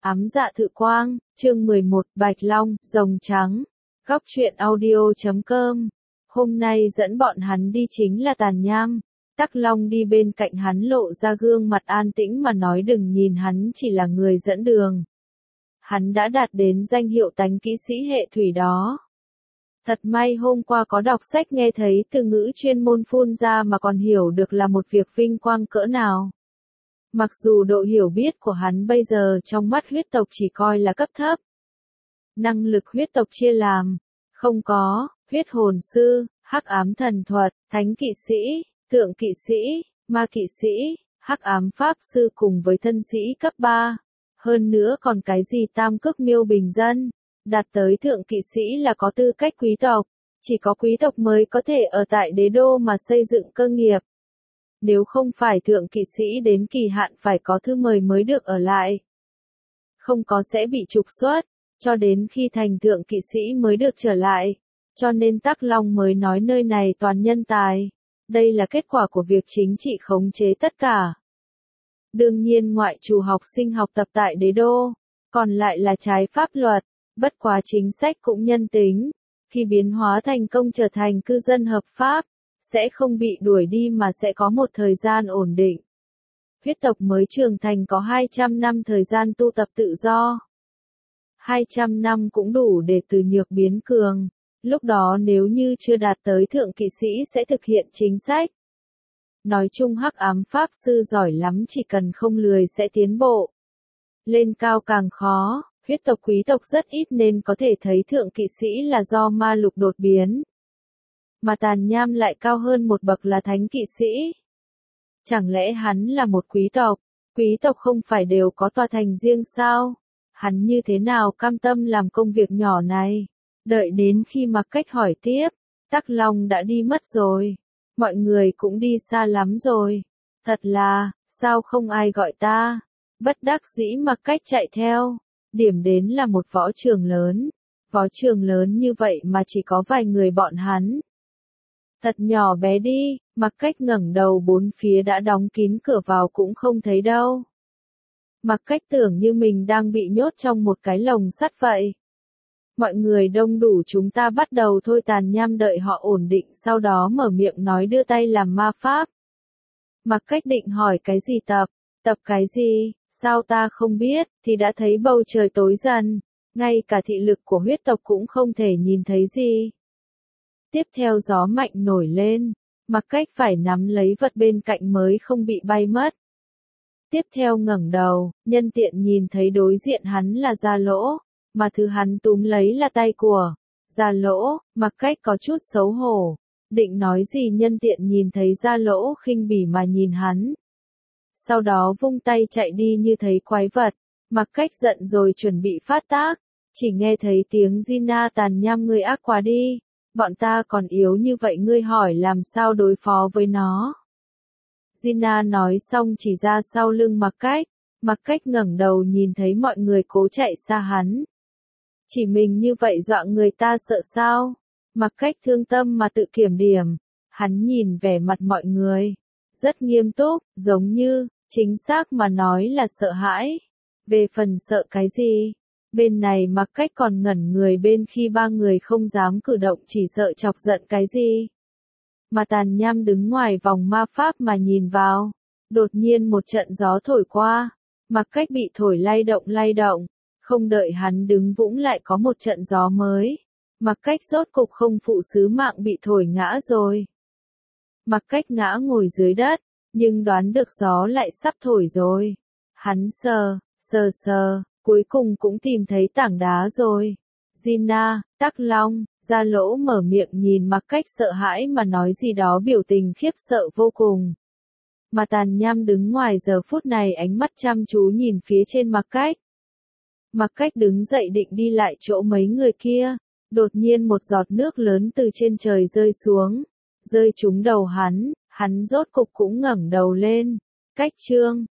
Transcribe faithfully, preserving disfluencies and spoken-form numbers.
Ám dạ thự quang, chương mười một, Bạch Long, Rồng Trắng. Góc truyện audio chấm com. Hôm nay dẫn bọn hắn đi chính là Tàn Nham. Tắc Long đi bên cạnh hắn lộ ra gương mặt an tĩnh mà nói đừng nhìn hắn chỉ là người dẫn đường. Hắn đã đạt đến danh hiệu tánh kỹ sĩ hệ thủy đó. Thật may hôm qua có đọc sách nghe thấy từ ngữ chuyên môn phun ra mà còn hiểu được là một việc vinh quang cỡ nào. Mặc dù độ hiểu biết của hắn bây giờ trong mắt huyết tộc chỉ coi là cấp thấp. Năng lực huyết tộc chia làm, không có, huyết hồn sư, hắc ám thần thuật, thánh kỵ sĩ, tượng kỵ sĩ, ma kỵ sĩ, hắc ám pháp sư cùng với thân sĩ cấp ba. Hơn nữa còn cái gì tam cước miêu bình dân, đạt tới thượng kỵ sĩ là có tư cách quý tộc, chỉ có quý tộc mới có thể ở tại đế đô mà xây dựng cơ nghiệp. Nếu không phải thượng kỵ sĩ đến kỳ hạn phải có thư mời mới được ở lại. Không có sẽ bị trục xuất, cho đến khi thành thượng kỵ sĩ mới được trở lại. Cho nên Tắc Long mới nói nơi này toàn nhân tài. Đây là kết quả của việc chính trị khống chế tất cả. Đương nhiên ngoại trừ học sinh học tập tại đế đô, còn lại là trái pháp luật, bất quá chính sách cũng nhân tính. Khi biến hóa thành công trở thành cư dân hợp pháp, sẽ không bị đuổi đi mà sẽ có một thời gian ổn định. Huyết tộc mới trưởng thành có hai trăm năm thời gian tu tập tự do. hai trăm năm cũng đủ để từ nhược biến cường, lúc đó nếu như chưa đạt tới thượng kỵ sĩ sẽ thực hiện chính sách. Nói chung hắc ám pháp sư giỏi lắm chỉ cần không lười sẽ tiến bộ. Lên cao càng khó, huyết tộc quý tộc rất ít nên có thể thấy thượng kỵ sĩ là do ma lục đột biến. Mà Tàn Nham lại cao hơn một bậc là thánh kỵ sĩ. Chẳng lẽ hắn là một quý tộc? Quý tộc không phải đều có tòa thành riêng sao? Hắn như thế nào cam tâm làm công việc nhỏ này? Đợi đến khi Mặc Cách hỏi tiếp, Tắc Long đã đi mất rồi. Mọi người cũng đi xa lắm rồi. Thật là, sao không ai gọi ta? Bất đắc dĩ Mặc Cách chạy theo. Điểm đến là một võ trường lớn. Võ trường lớn như vậy mà chỉ có vài người bọn hắn. Thật nhỏ bé đi, Mặc Cách ngẩng đầu bốn phía đã đóng kín cửa vào cũng không thấy đâu. Mặc Cách tưởng như mình đang bị nhốt trong một cái lồng sắt vậy. Mọi người đông đủ chúng ta bắt đầu thôi. Tàn Nham đợi họ ổn định sau đó mở miệng nói đưa tay làm ma pháp. Mặc Cách định hỏi cái gì tập, tập cái gì, sao ta không biết, thì đã thấy bầu trời tối dần, ngay cả thị lực của huyết tộc cũng không thể nhìn thấy gì. Tiếp theo gió mạnh nổi lên, Mặc Cách phải nắm lấy vật bên cạnh mới không bị bay mất. Tiếp theo ngẩng đầu, nhân tiện nhìn thấy đối diện hắn là Gia Lỗ, mà thứ hắn túm lấy là tay của Gia Lỗ. Mặc Cách có chút xấu hổ, định nói gì nhân tiện nhìn thấy Gia Lỗ khinh bỉ mà nhìn hắn. Sau đó vung tay chạy đi như thấy quái vật. Mặc Cách giận rồi chuẩn bị phát tác, chỉ nghe thấy tiếng Gina Tàn Nham ngươi ác quá đi. Bọn ta còn yếu như vậy ngươi hỏi làm sao đối phó với nó. Gina nói xong chỉ ra sau lưng Mặc Cách. Mặc Cách ngẩng đầu nhìn thấy mọi người cố chạy xa hắn. Chỉ mình như vậy dọa người ta sợ sao? Mặc Cách thương tâm mà tự kiểm điểm. Hắn nhìn vẻ mặt mọi người. Rất nghiêm túc, giống như, chính xác mà nói là sợ hãi. Về phần sợ cái gì? Bên này Mặc Cách còn ngẩn người bên khi ba người không dám cử động chỉ sợ chọc giận cái gì. Mà Tàn Nham đứng ngoài vòng ma pháp mà nhìn vào. Đột nhiên một trận gió thổi qua. Mặc Cách bị thổi lay động lay động. Không đợi hắn đứng vững lại có một trận gió mới. Mặc Cách rốt cục không phụ sứ mạng bị thổi ngã rồi. Mặc Cách ngã ngồi dưới đất, nhưng đoán được gió lại sắp thổi rồi. Hắn sờ, sờ sờ, cuối cùng cũng tìm thấy tảng đá rồi. Gina, Tắc Long, Gia Lỗ mở miệng nhìn Mặc Cách sợ hãi mà nói gì đó biểu tình khiếp sợ vô cùng. Mà Tàn Nham đứng ngoài giờ phút này ánh mắt chăm chú nhìn phía trên Mặc Cách. Mặc Cách đứng dậy định đi lại chỗ mấy người kia. Đột nhiên một giọt nước lớn từ trên trời rơi xuống. Rơi trúng đầu hắn, hắn rốt cục cũng ngẩng đầu lên. Cách chương,